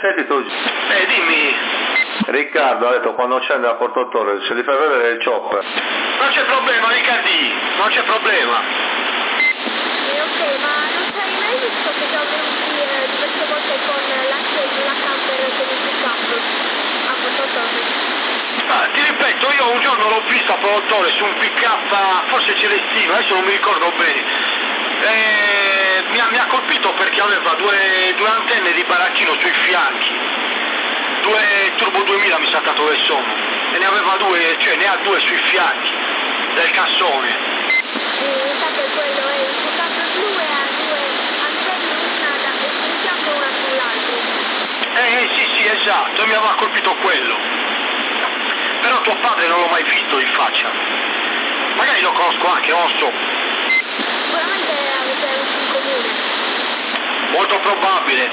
Senti tu. Dimmi. Riccardo ha detto quando scende a Porto Torres se li fai vedere il chopper. Non c'è problema, Riccardi, non c'è problema. Ok, ma non sai mai visto che siamo venuti diverse volte con la camper con il pick-up a Porto Torres? Ti ripeto, io un giorno l'ho vista a Porto Torres su un pick-up, forse celestino, adesso non mi ricordo bene. Mi ha colpito perché aveva due antenne di baracchino sui fianchi, due Turbo 2000 mi sa dove sono, e ne aveva due, cioè ne ha due sui fianchi del cassone. Infatti quello è il pick-up blu e ha due antenne, una sul fianco e una sull'altro. Sì, esatto, e mi aveva colpito quello. Però tuo padre non l'ho mai visto in faccia. Magari lo conosco anche, non so. Sicuramente avete avuto in comune. Molto probabile.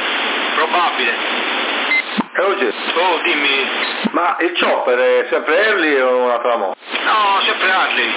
Oggi. Oh, dimmi. Ma il chopper è sempre Harley o un'altra moto? No, sempre Harley.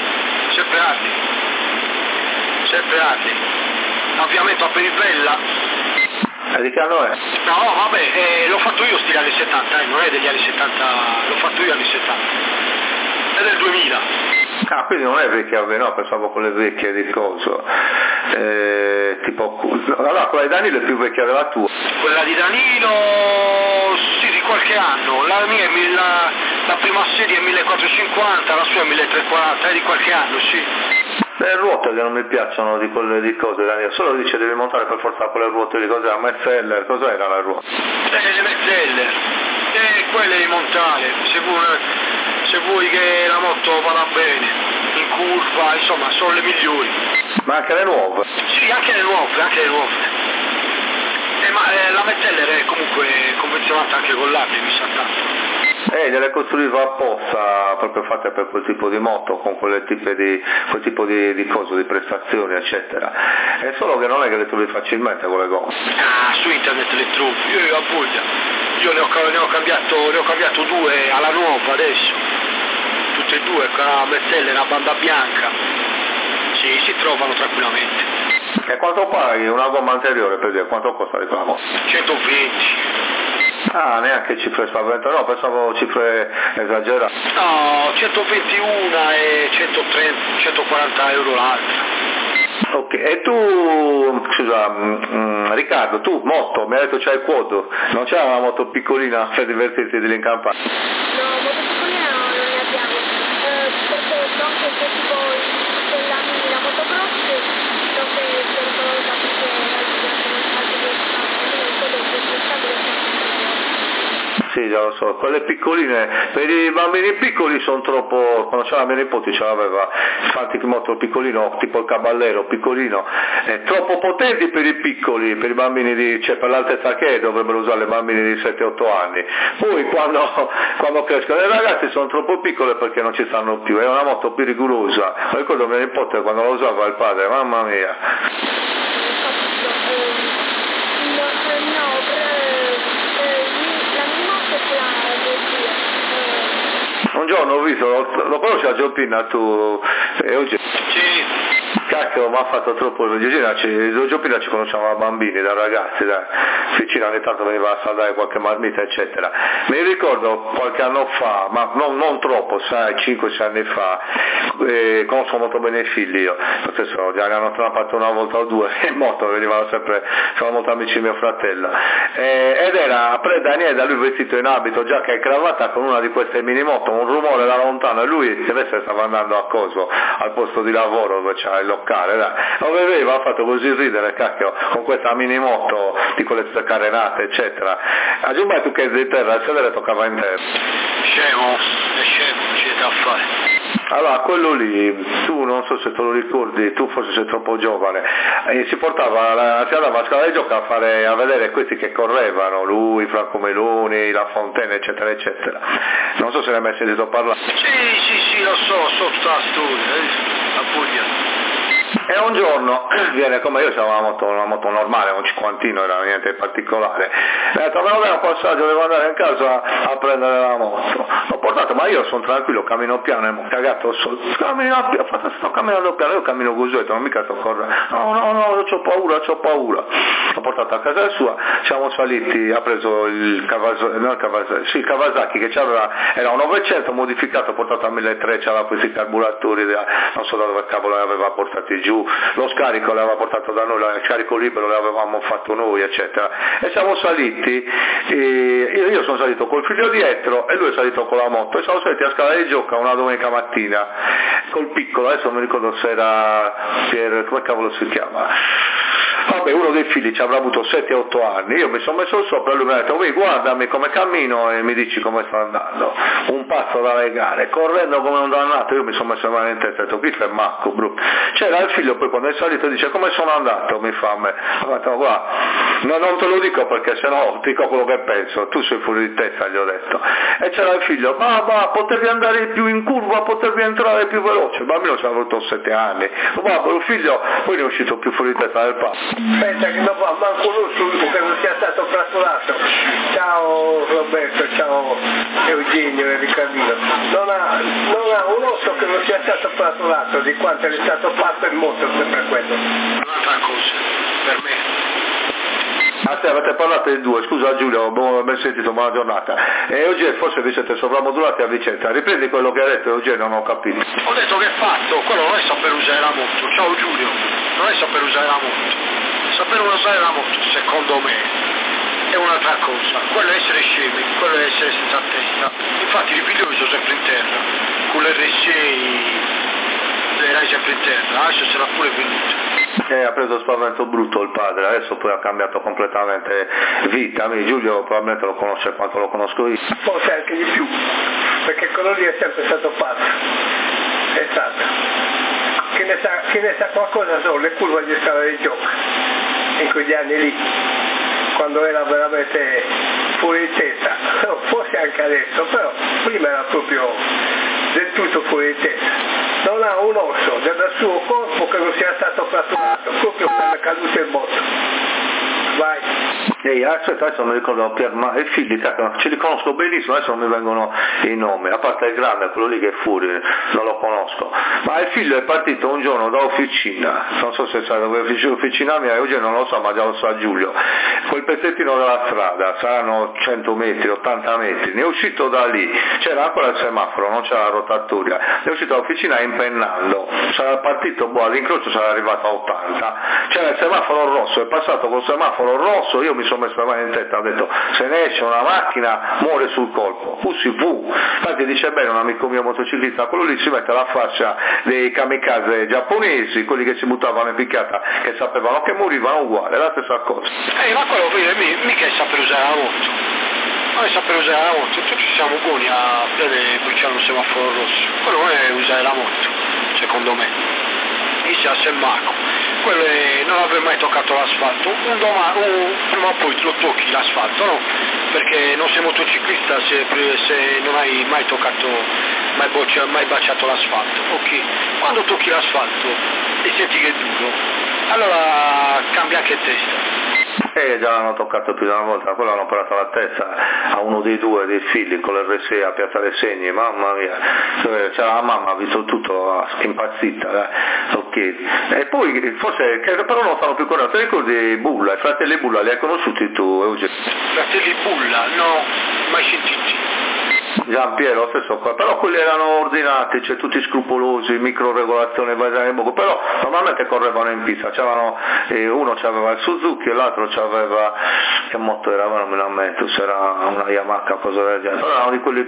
Avviamento a perivella. E di che anno è? No, vabbè, l'ho fatto io stile anni 70, non è degli anni 70, l'ho fatto io anni 70. È del 2000. Ah, quindi non è vecchia, no, pensavo con le vecchie di coso. Tipo, allora quella di Danilo è più vecchia della tua. Quella di Danilo, sì, di qualche anno. La mia è la prima serie è 1450, la sua è 1340, è di qualche anno, sì. Le ruote che non mi piacciono di quelle di cose, Danilo, solo dice devi montare per forza quelle ruote di cose, Metzeler, cos'era la ruota? Le Metzeler, quelle di montare, se vuoi che la moto vada bene, in curva, insomma, sono le migliori. Ma anche le nuove? Sì, anche le nuove. Ma la Metzeler è comunque convenzionata anche con l'Harley, mi sa tanto. Gliele costruiva apposta, proprio fatte per quel tipo di moto, con quel tipo di cose, di prestazioni, eccetera. È solo che non è che le trovi facilmente quelle gomme. Ah, su internet le trovi, io a voglia. Io ne ho cambiato due alla nuova adesso. Tutte e due, con la Metzeler e la banda bianca. Sì, si trovano tranquillamente. E quanto paghi una gomma anteriore, per dire, quanto costa di quella moto? 120. Ah, neanche cifre spaventate, no, pensavo cifre esagerate. No, 121 e 130, 140 euro l'altra. Ok, e tu, scusa, Riccardo, tu moto, mi hai detto c'hai il quoto, non c'è una moto piccolina per divertirti di lì in campagna? No, moto piccolina non ne abbiamo, perché so che c'è tipo quella mini, la motocross, so che è pericolosa perché Sì, già lo so, quelle piccoline, per i bambini piccoli sono troppo, quando c'era mia nipote ce l'aveva, infatti moto piccolino, tipo il Caballero, piccolino, troppo potenti per i piccoli, per i bambini cioè per l'altezza che dovrebbero usare i bambini di 7-8 anni, poi quando crescono i ragazzi sono troppo piccole perché non ci stanno più, è una moto pericolosa, ricordo mia nipote quando la usava il padre, mamma mia. Un giorno ho visto, lo conosci a Gioppina tu, oggi? Sì. Cacchio, mi ha fatto troppo Gioppina ci conosciamo da bambini, da ragazzi, vicino ogni tanto veniva a saldare qualche marmita eccetera. Mi ricordo qualche anno fa, ma non troppo, sai, 5-6 anni fa, conosco molto bene i figli io, stesso già ne hanno trappato una volta o due in moto, venivano sempre, sono molto amici di mio fratello, ed era Daniele, da lui vestito in abito, giacca e cravatta con una di queste mini moto, un rumore da lontano, e lui deve essere stava andando a coso, al posto di lavoro dove c'era il locale, lo vedeva, ha fatto così ridere, cacchio, con questa mini moto di quelle carenate eccetera. Aggiungi tu che di terra, il sedere toccava in terra. Scemo, c'è da fare. Allora, quello lì, tu non so se te lo ricordi, tu forse sei troppo giovane, si andava a scala di gioco a vedere questi che correvano, lui, Franco Meloni, La Fontana, eccetera, eccetera. Non so se ne hai mai sentito parlare. Sì, lo so tutta la storia, a Puglia. E un giorno viene come io, c'avevo una moto normale, un cinquantino, era niente di particolare. Mi ha detto, me lo dai un passaggio, devo andare in casa a prendere la moto. L'ho portato, ma io sono tranquillo, cammino piano, e cagato sotto. Sto camminando piano, io cammino così, ho detto, non mica sto correndo. No, c'ho paura. L'ho portato a casa sua, siamo saliti, ha preso il Kawasaki che era un 900 modificato, portato a 1300, c'aveva questi carburatori, non so da dove cavolo li aveva portati giù, lo scarico l'aveva portato da noi, il carico libero l'avevamo fatto noi, eccetera. E siamo saliti, io sono salito col figlio dietro e lui è salito con la moto, e siamo saliti a Scala di Giocca una domenica mattina col piccolo, adesso non mi ricordo se era come cavolo si chiama. Vabbè, uno dei figli ci avrà avuto 7-8 anni, io mi sono messo sopra e lui mi ha detto, guardami come cammino e mi dici come sto andando. Un passo da legare, correndo come un dannato, io mi sono messo in testa e ho detto, qui è Marco, brutto. C'era il figlio, poi quando è salito dice, come sono andato? Mi fa a me. Ho detto, guarda, non te lo dico perché sennò ti dico quello che penso, tu sei fuori di testa, gli ho detto. E c'era il figlio, ma potevi andare più in curva, potevi entrare più veloce. Il bambino ci ha avuto 7 anni. Ma il figlio poi ne è uscito più fuori di testa del passo. Pensa che non va manco lui che non sia stato fratturato. Ciao Roberto, ciao Eugenio e Riccardino. Non ha un osso che non sia stato fratturato di quanto è stato fatto in moto, sempre quello. Un'altra cosa, per me. A te avete parlato di due, scusa Giulio, ben sentito, buona giornata. E Eugenio, forse vi siete sovramodulati a Vicenza, riprendi quello che ha detto Eugenio, non ho capito. Ho detto che è fatto, quello non è saper usare la moto, ciao Giulio, non è saper usare la moto. Saper usare la moto, secondo me, è un'altra cosa, quello è essere scemi, quello è essere senza testa. Infatti ripiglio che sono sempre in terra, con l'R6 erai sempre in terra, adesso sarà pure venuto. Ha preso spavento brutto il padre, adesso poi ha cambiato completamente vita. Giulio probabilmente lo conosce quanto lo conosco io. Forse anche di più, perché quello lì è sempre stato pazzo, è stato. Chi ne sa qualcosa sono le curve di Scala di Giocca, in quegli anni lì, quando era veramente fuori di testa, forse anche adesso, però prima era proprio del tutto fuori di testa. Non ha un osso del suo corpo che non sia stato fratturato, proprio per le cadute in moto. Vai. Adesso mi ricordo i figli, ce li conosco benissimo, adesso non mi vengono i nomi, a parte il grande, quello lì che è fuori, non lo conosco, ma il figlio è partito un giorno da Officina, non so se sai dove è Officina mia, oggi non lo so, ma già lo sa Giulio, quel pezzettino della strada, saranno 100 metri, 80 metri, ne è uscito da lì, c'era ancora il semaforo, non c'era la rotatoria, ne è uscito da Officina impennando, sarà partito, all'incrocio sarà arrivato a 80, c'era il semaforo rosso, è passato col semaforo rosso, io mi sono messo la mano in testa, ho detto se ne esce una macchina muore sul colpo, infatti dice bene un amico mio motociclista, quello lì si mette alla fascia dei kamikaze giapponesi, quelli che si buttavano in picchiata, che sapevano che morivano uguale, la stessa cosa. Ma quello mica è saper usare la moto, non è saper usare la moto, tutti siamo buoni a prendere bruciare un semaforo rosso, quello non è usare la moto, secondo me, lì si ha Marco. Quello è non aver mai toccato l'asfalto, prima o poi lo tocchi l'asfalto, no? Perché non sei motociclista se non hai mai toccato, mai baciato l'asfalto, ok? Quando tocchi l'asfalto e senti che è duro, allora cambia anche testa. Già l'hanno toccato più di una volta, quello hanno parato la testa a uno dei due dei figli con l'R6 a Piazza dei Segni, mamma mia, c'era la mamma, ha visto tutto impazzita, ok. E poi forse, però non stanno più correndo, ti ricordi Bulla, i fratelli Bulla, li hai conosciuti tu Eugenio? Fratelli Bulla, no, mai sentiti. Giampiero, stesso qua, però quelli erano ordinati, cioè tutti scrupolosi, microregolazione, però normalmente correvano in pista, uno c'aveva il Suzuki e l'altro c'aveva, che moto era, non me la metto, se era una Yamaha, cosa del genere, però erano di quelli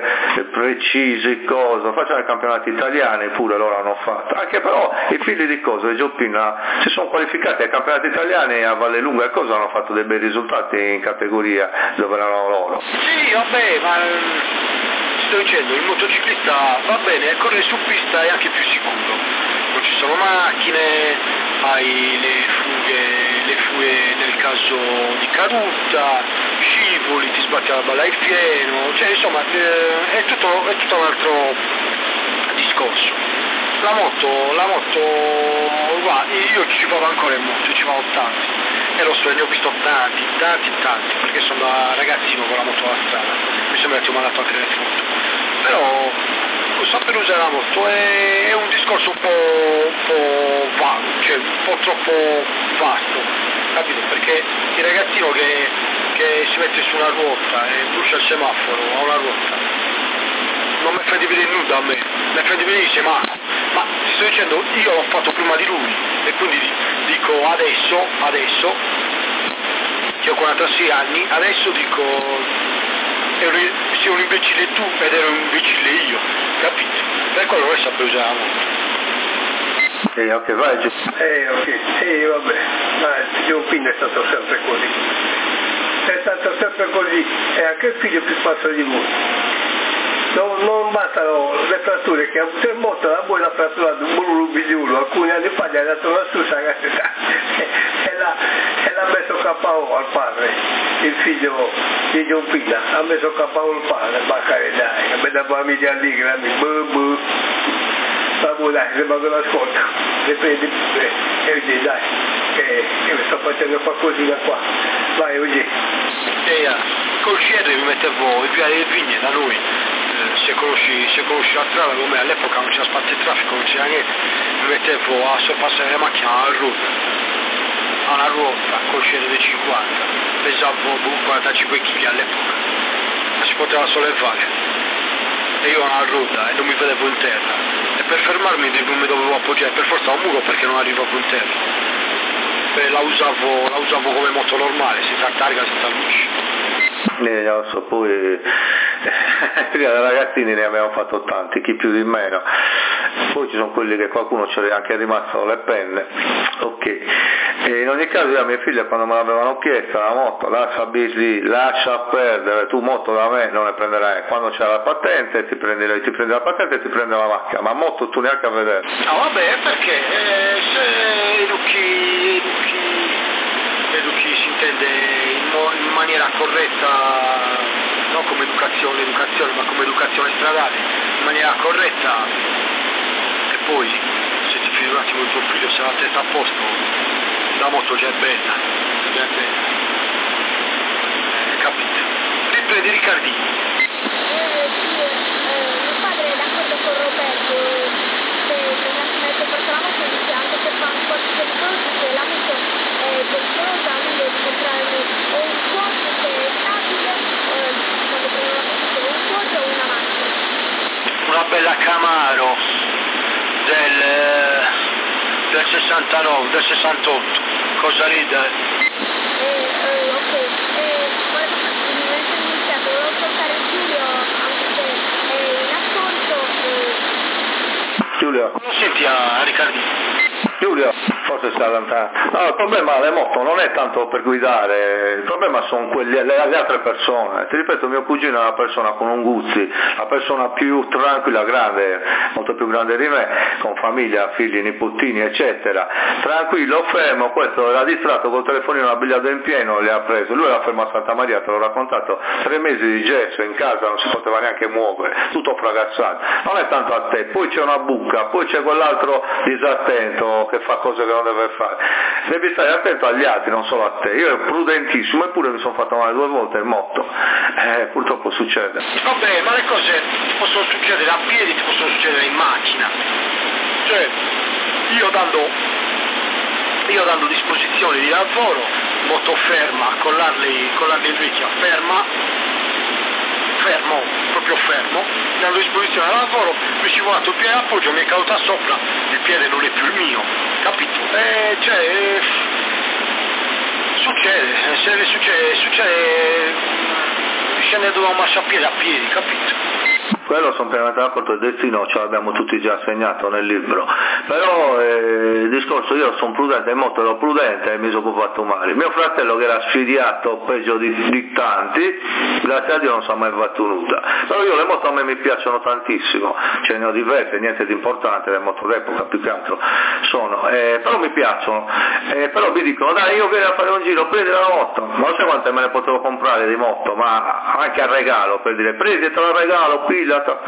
precisi, facevano i campionati italiani, pure loro hanno fatto, anche però i figli di di Gioppina si sono qualificati ai campionati italiani a Vallelunga e hanno fatto dei bei risultati in categoria dove erano loro. Sì, vabbè, ma sto dicendo, il motociclista va bene, correre su pista è anche più sicuro, non ci sono macchine, hai le fughe nel caso di caduta, scivoli, ti sbatti la balla in pieno, cioè insomma è tutto un altro discorso. la moto, guarda, io ci vado ancora in moto, ci vado tanti, e lo so, ne ho visto tanti, perché sono da ragazzino con la moto alla strada, mi sembra che ti ho mandato anche le foto, però saper usare la moto è un discorso un po' vago, cioè un po' troppo vasto, capito? Perché il ragazzino che si mette su una ruota e brucia il semaforo a una ruota non mi fa di vedere nulla a me, mi fa di vedere dice ma ti sto dicendo io l'ho fatto prima di lui e quindi dico adesso che ho 46 anni, adesso dico sei un imbecille tu ed ero un imbecille io, capito? Per quello che sapevo usare la moto. Ok, vai Giù. Vabbè, ma John Pin è stato sempre così. È stato sempre così, è anche il figlio più pazzo di voi. Non bastano le fratture che ha avuto in moto, la buona frattura di un rubigliulo, alcuni anni fa gli ha dato una susa e l'ha messo KO al padre, il figlio di John Pina, ha messo KO al padre, baccare dai, a me da famiglia allegra, vabbè dai, rimango l'ascolto, le prendi e dici dai, che mi sto facendo qualcosina qua, vai oggi. Col CR mi mettevo i piedi delle vigne da noi. Se conosci la strada come all'epoca non c'era spazio di traffico, non c'era niente, mi mettevo a sorpassare la macchina a una ruota col scene dei 50, pesavo 45 kg all'epoca, ma si poteva sollevare e io a una ruota e non mi vedevo in terra e per fermarmi mi dovevo appoggiare per forza a un muro perché non arrivavo in terra. La usavo come moto normale, senza targa, senza luci. Lo so, poi da ragazzini ne abbiamo fatto tanti, chi più di meno, poi ci sono quelli che qualcuno ce l'ha anche rimasto le penne, ok. E in ogni caso io a mia figlia quando me l'avevano chiesta la moto, lascia lì, lascia perdere, tu moto da me non ne prenderai, quando c'è la patente ti prendi la patente e ti prende la macchina, ma moto tu neanche a vedere. No vabbè, perché se educhi si intende in maniera corretta, non come educazione, ma come educazione stradale, in maniera corretta, e poi se ti fidi un attimo di tuo figlio se la testa a posto, la moto già è bella, capite? Riprendi Riccardi. Mio padre è d'accordo con Roberto, se perché la moto dice anche per trasporti pericolosi, la moto è pericolosa, quindi devi comprarmi o un quad che è stabile, quando prendo la moto un quad o una macchina. Una bella Camaro del 69, del 68, cosa ride? Ok, volevo portare Giulio anche se è in ascolto. Giulio. Non senti a Riccardi? Giulio, forse sta lontano. No, il problema delle moto non è tanto per guidare, il problema sono le altre persone. Ti ripeto, mio cugino è una persona con un Guzzi, la persona più tranquilla, grande, molto più grande di me, con famiglia, figli, nipotini, eccetera. Tranquillo, fermo, questo era distratto col telefonino, la bigliarda in pieno, le ha preso. Lui era fermo a Santa Maria, te l'ho raccontato, 3 mesi di gesso in casa, non si poteva neanche muovere, tutto fragazzato. Non è tanto a te, poi c'è una buca, poi c'è quell'altro disattento che fa cose che non deve fare. Devi stare attento agli altri, non solo a te. Io ero prudentissimo, eppure mi sono fatto male 2 volte in moto. Purtroppo succede. Vabbè, ma le cose ti possono succedere a piedi, ti possono succedere in macchina. Cioè, io dando disposizioni di lavoro, moto ferma, collarli in vecchia, proprio fermo, dando disposizione al lavoro, mi ci volato il piede appoggio, mi è caduta sopra, il piede non è più il mio, capito? Succede, scendendo da un marciapiede a piedi, capito? Quello sono pienamente d'accordo, il destino ce l'abbiamo tutti già segnato nel libro, però il discorso, io sono prudente, in moto ero prudente e mi sono fatto male. Mio fratello che era sfidiato peggio di tanti, grazie a Dio non si è mai fatto nulla, però io le moto a me mi piacciono tantissimo, ce ne ho diverse, niente di importante, le moto d'epoca più che altro sono, però mi piacciono, però mi dicono dai io vieni a fare un giro, prendi la moto, ma non so quante me ne potevo comprare di moto, ma anche a regalo, per dire prendi te la regalo, piglia,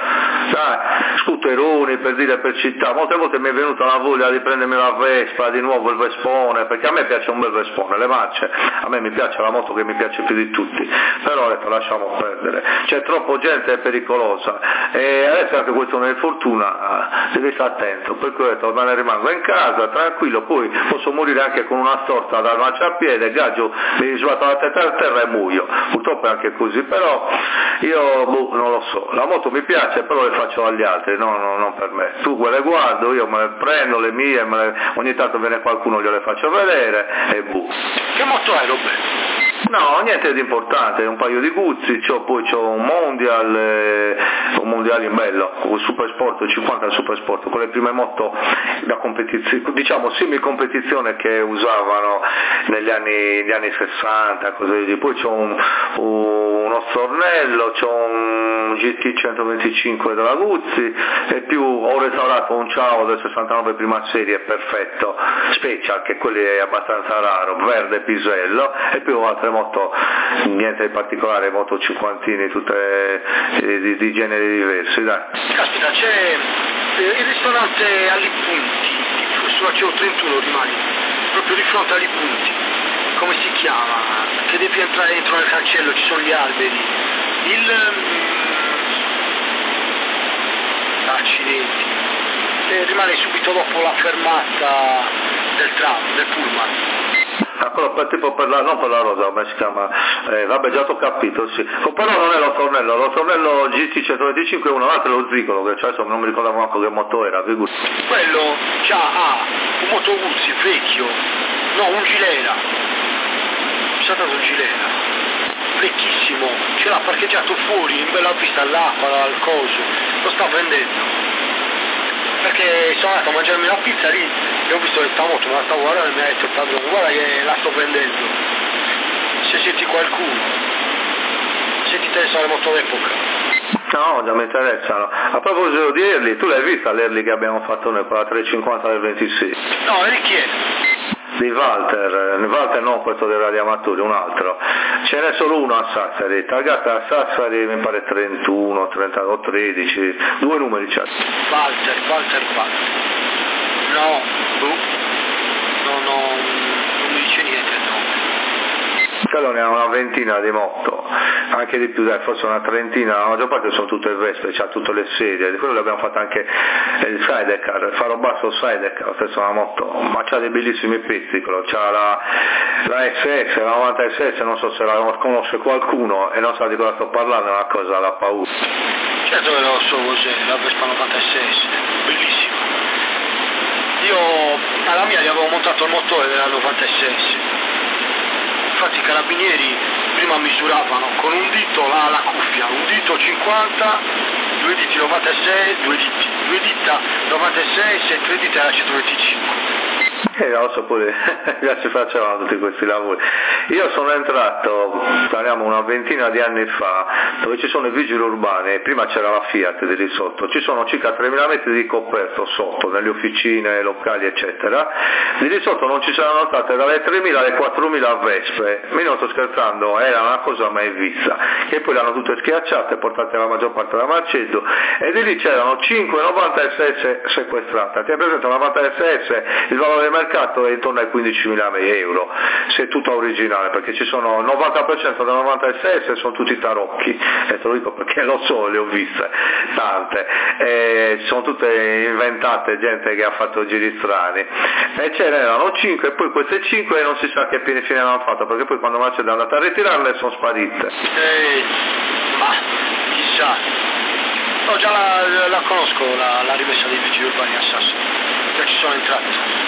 scooteroni per città, molte volte mi è venuta la voglia di prendermi la Vespa, di nuovo il Vespone, perché a me piace un bel Vespone, le marce, a me mi piace la moto che mi piace più di tutti, però ho detto lasciamo perdere, c'è troppo gente, è pericolosa, e adesso anche questione di fortuna, devi stare attento, per cui ho detto me ne rimango in casa, tranquillo, poi posso morire anche con una storta dal marciapiede, gaggio, mi sbatto la testa a terra e muoio, purtroppo è anche così, però io non lo so, la moto mi piace, però le faccio agli altri, non per me, tu quelle guardo, io me le prendo le mie, ogni tanto viene qualcuno, gliele faccio vedere e Che moto hai, Roberto? No, niente di importante, un paio di Guzzi, poi c'ho un mondiale in bello, un super sport, 50 super sport, con le prime moto da competizione, diciamo semi competizione che usavano negli anni 60, così di. Poi c'ho uno stornello, c'ho un GT 125 della Guzzi e più ho restaurato un Ciao del 69 prima serie perfetto, special, che quelli è abbastanza raro, verde pisello, e più altre moto, niente di particolare, moto cinquantini, tutte di generi diversi, dai. Caspita, c'è il ristorante Ali Punti, sulla CO 31 rimani, proprio di fronte agli Punti, come si chiama? Che devi entrare dentro nel cancello, ci sono gli alberi, accidenti, rimane subito dopo la fermata del tram, del pullman. Però non per la rosa, come si chiama? Vabbè, già t'ho capito, sì. Però non è lo tornello GT 125 è un altro, lo Zicolo, che adesso non mi ricordavo manco che moto era, figurati. Quello già ha un moto Guzzi vecchio, no, un Gilera, c'è stato un Gilera, vecchissimo, ce l'ha parcheggiato fuori, in bella vista all'acqua, al coso, lo sta prendendo. Perché sono andato a mangiarmi la pizza lì e ho visto questa moto, me la stavo guardando e mi ha detto il padrone, guarda che la sto prendendo, se senti qualcuno, se ti interessano le moto d'epoca. No, già mi interessano. A proposito di Early, tu l'hai vista l'Early che abbiamo fatto noi con la 350 del 26? No, e di chi è? Di Walter non questo dei radiamatori, un altro. Ce n'è solo uno a Sassari, targata a Sassari mi pare 31, 30 o 13, due numeri c'è. Walter. No, non mi dice niente il nome. Quello ne ha una ventina di moto, anche di più, dai, forse una trentina, la maggior parte sono tutte Vespe, c'ha tutte le serie, di quello l'abbiamo fatto anche il Sidecar, il faro basso Sidecar, stessa una moto, ma c'ha dei bellissimi pezzi, quello, c'ha la SS, la 90 SS, non so se la conosce qualcuno e non sa di cosa sto parlando, è una cosa da paura. Certo che lo so cos'è, la Vespa 90 SS, bellissima. Io alla mia gli avevo montato il motore della 90 SS. Infatti i carabinieri prima misuravano con un dito la cuffia, un dito 50, due diti 96, due dita 96 e tre dita la 125. Lo so pure, già ci facevano tutti questi lavori. Io sono entrato, parliamo una ventina di anni fa, dove ci sono i vigili urbani, prima c'era la Fiat di lì sotto, ci sono circa 3.000 metri di coperto sotto, nelle officine, locali eccetera, di lì sotto non ci saranno state dalle 3.000 alle 4.000 Vespe, io non sto scherzando, era una cosa mai vista, che poi le hanno tutte schiacciate e portate la maggior parte da Marcedo, e di lì c'erano 5 90 SS sequestrate. Ti hai presente una 90 SS, il valore del mercato è intorno ai 15.000 euro, se è tutta originale, perché ci sono il 90% della 90 SS sono tutti tarocchi, e te lo dico perché lo so, le ho viste tante, sono tutte inventate, gente che ha fatto giri strani, e ce n'erano 5 e poi queste 5 non si sa che fine hanno fatto, perché poi quando Marcello è andata a ritirarle sono sparite. Ma chissà, no, già la conosco la rimessa dei vigili urbani a Sassari, già ci sono entrati.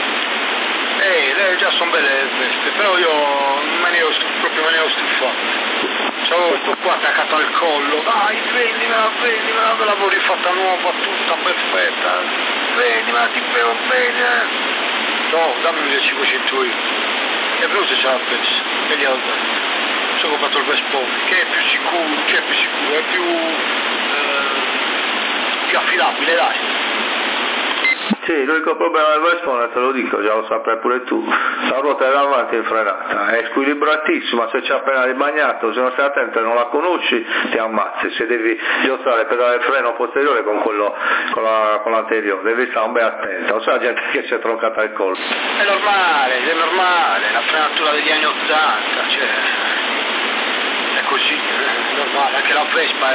Le già sono belle Vespe, però io me ne ero stufato. C'avevo questo qua attaccato al collo, dai vendimela, me l'avevo rifatta nuova, tutta perfetta, vendimela, ti bevo bene. No, dammi 1.500 euro. E però se ce l'ha persa, e gli ho dato. Ci ho comprato il Vespone, che è più sicuro, è più affidabile, dai. Sì, l'unico problema del Vespone, te lo dico, già lo saprai pure tu, la ruota è davanti in frenata, è squilibratissima, se c'è appena ribagnato, se non stai attento e non la conosci ti ammazzi, se devi giostrare il pedale del freno posteriore con l'anteriore, devi stare un bel attento, sai la gente che si è troncata il collo. È normale, la frenatura degli anni 80, cioè, è così, è normale, anche la Vespa.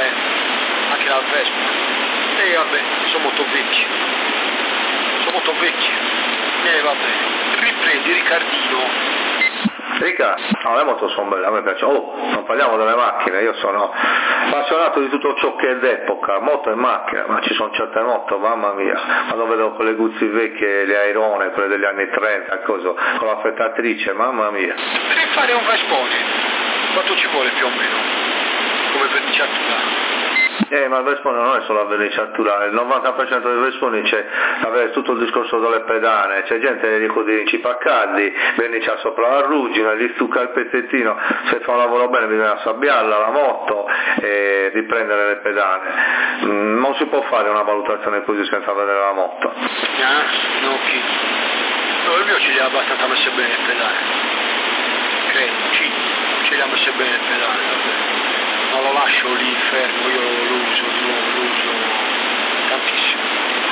E vabbè, sono molto vecchi. Va bene. Riprendi Riccardino. Riccardo, no, le moto sono belle, a me piace. Non parliamo delle macchine, io sono appassionato di tutto ciò che è d'epoca, moto e macchina, ma ci sono certe moto, mamma mia, quando vedo quelle Guzzi vecchie, le Airone, quelle degli anni 30, con l'affrettatrice, mamma mia. Per fare un Vespone, quanto ci vuole più o meno? Come verniciatura? Ma il Vespone non è solo la verniciatura, il 90% dei Vesponi c'è avere tutto il discorso delle pedane, c'è gente che ricordi in cipaccaldi, vernicia sopra la ruggine, gli stucca il pezzettino, se fa un lavoro bene bisogna sabbiarla la moto e riprendere le pedane. Non si può fare una valutazione così senza vedere la moto. No, il mio ce li ha abbastanza messe bene il pedale, credo, ce li ha messe bene il pedale, vabbè. Non lo lascio lì fermo, io lo uso tantissimo.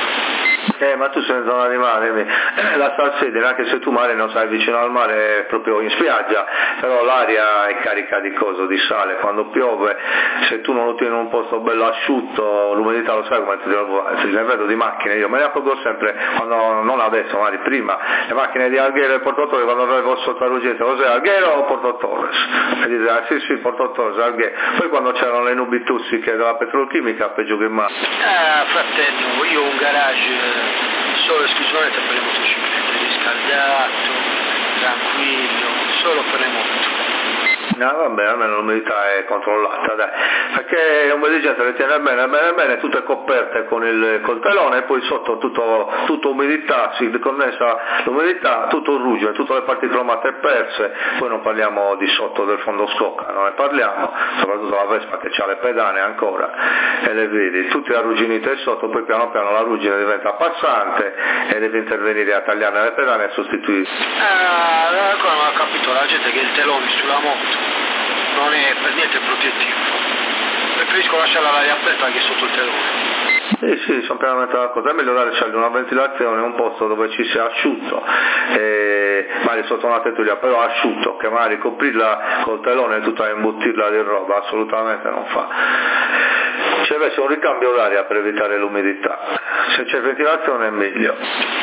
Ma tu sei in zona di mare, la salsedine, anche se tu mare non sei vicino al mare, è proprio in spiaggia, però l'aria è carica di di sale, quando piove, se tu non lo tieni in un posto bello asciutto, l'umidità lo sai come ti ne vedo di macchine, io me ne accorgo sempre, quando non adesso, magari prima, le macchine di Alghero e Porto Torres, quando avevo sotto la ruggente, cos'è Alghero o Porto Torres? E dice, sì, Porto Torres, Alghero. Poi quando c'erano le nubi tossiche della petrolchimica, peggio che mai. Fratello, io ho un garage solo esclusivamente per le motociclette, riscaldato, tranquillo, solo per le moto. No, vabbè, almeno l'umidità è controllata, dai, perché un bel di gente le tiene bene, tutte coperte con il coltellone e poi sotto tutto umidità, si condensa l'umidità, tutto ruggine, tutte le parti cromate perse, poi non parliamo di sotto del fondo scocca, non ne parliamo, soprattutto la Vespa che ha le pedane ancora e le vedi, tutte arrugginite sotto, poi piano piano la ruggine diventa passante e devi intervenire a tagliare le pedane e sostituire. Ancora non ho capito la gente che il telone sulla moto non è per niente protettivo, preferisco lasciarla all'aria aperta che sotto il telone. Sì, sono pienamente d'accordo, è meglio lasciare una ventilazione, un posto dove ci sia asciutto, magari sotto una tettoia, però asciutto, che magari coprirla col telone e tutta imbottirla di roba, assolutamente non fa. C'è invece un ricambio d'aria per evitare l'umidità, se c'è ventilazione è meglio.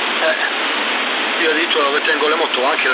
Io addirittura dove tengo le moto anche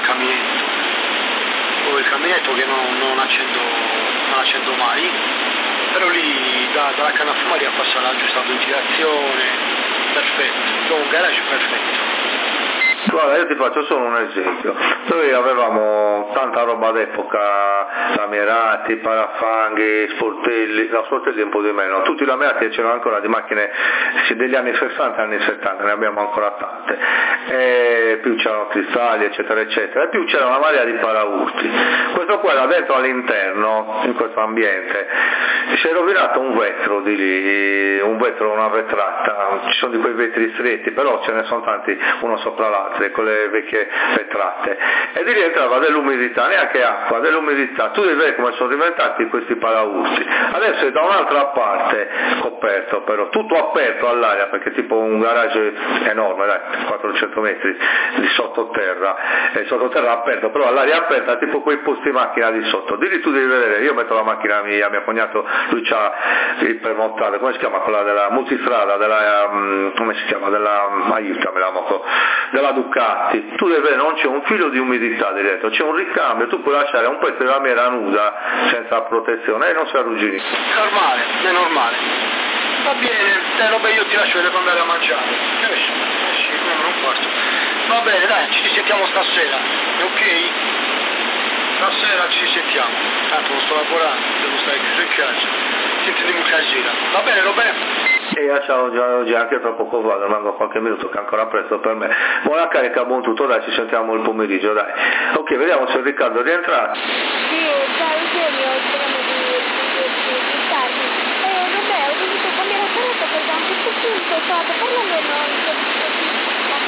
il caminetto che non accendo mai, però lì dalla canna a fumaria passa la giusta ventilazione, perfetto, ho un garage perfetto. Guarda, io ti faccio solo un esempio. Noi avevamo tanta roba d'epoca, lamerati, parafanghi, sportelli un po' di meno, tutti i lamerati c'erano ancora di macchine degli anni 60 e anni 70, ne abbiamo ancora tante, e più c'erano cristalli eccetera eccetera, e più c'era una marea di paraurti. Questo qua era dentro all'interno, in questo ambiente, si è rovinato un vetro di lì, una vetrata, ci sono di quei vetri stretti, però ce ne sono tanti uno sopra l'altro, con le vecchie vetrate, e di lì entrava dell'umidità, neanche acqua, dell'umidità, tu devi vedere come sono diventati questi paraurti. Adesso è da un'altra parte coperto, però tutto aperto all'aria, perché tipo un garage enorme, dai, 400 metri di sottoterra, e sottoterra aperto, però all'aria aperta, tipo quei posti macchina di sotto. Di lì tu devi vedere, io metto la macchina mia, mio cognato, lui c'ha il permontale, come si chiama, quella della multistrada, come si chiama, aiutami la moto, della Ducati, tu devi vedere, non c'è un filo di umidità diretto, c'è un ricambio, tu puoi lasciare un pezzo di lamiera nuda senza protezione e non si arrugginisce. È normale. Va bene, vabbè, io ti lascio per andare a mangiare. Sì, non posso. Va bene, dai, ci sentiamo stasera, ok? Stasera ci sentiamo, tanto non sto lavorando, devo stare chiuso in casa, sentiremo casina. Va bene? E ciao, oggi anche tra poco vado, rimango qualche minuto che è ancora presto per me. Buona carica, buon tutto, dai, ci sentiamo il pomeriggio, dai. Ok, vediamo se Riccardo è rientrato. Sì, ciao Eugenio, speriamo di starti. Vabbè, ho dovuto cambiare apparecchio perché a un certo punto stavo parlando e non ho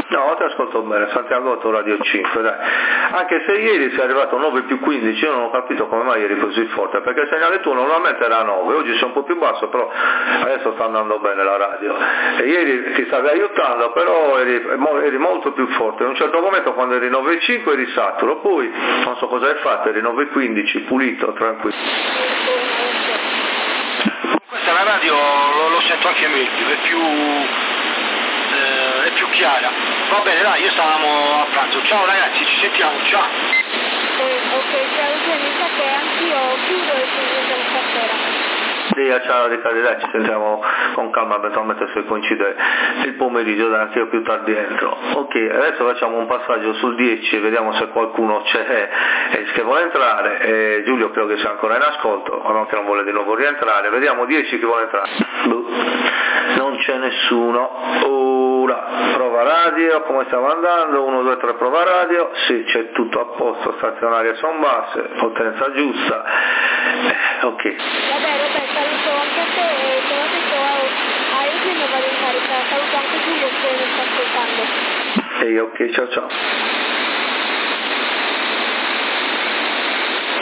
No, ti ascolto bene, Santiago 8 Radio 5, dai. Anche se ieri sei arrivato a 9 più 15, io non ho capito come mai eri così forte, perché il segnale tuo normalmente era 9, oggi sei un po' più basso, però adesso sta andando bene la radio. E ieri ti stavi aiutando, però eri molto più forte. In un certo momento quando eri 9,5 eri saturo, poi non so cosa hai fatto, eri 9,15, pulito, tranquillo. Questa è la radio, lo sento anche meglio, è più chiara. Va bene, dai, io stavamo a pranzo. Ciao ragazzi, ci sentiamo, ciao. Ok, ciao, mi sa che anch'io chiudo e ci vediamo stasera. Ciao Riccardo, dai, ci sentiamo con calma, eventualmente se coincide il pomeriggio, dai, anche io più tardi entro. Ok, adesso facciamo un passaggio sul 10, vediamo se qualcuno c'è che vuole entrare. Giulio credo che sia ancora in ascolto, o no, che non vuole di nuovo rientrare. Vediamo 10 chi vuole entrare. Non c'è nessuno. Ora prova radio, come stiamo andando? 1, 2, 3 prova radio, sì, c'è tutto a posto, stazionarie sono basse, potenza giusta. Ok. Vabbè, saluto anche a te e te l'ho detto a Eugenio, vado in carica, saluto anche Giulio che mi sta ascoltando. Ok, ciao ciao.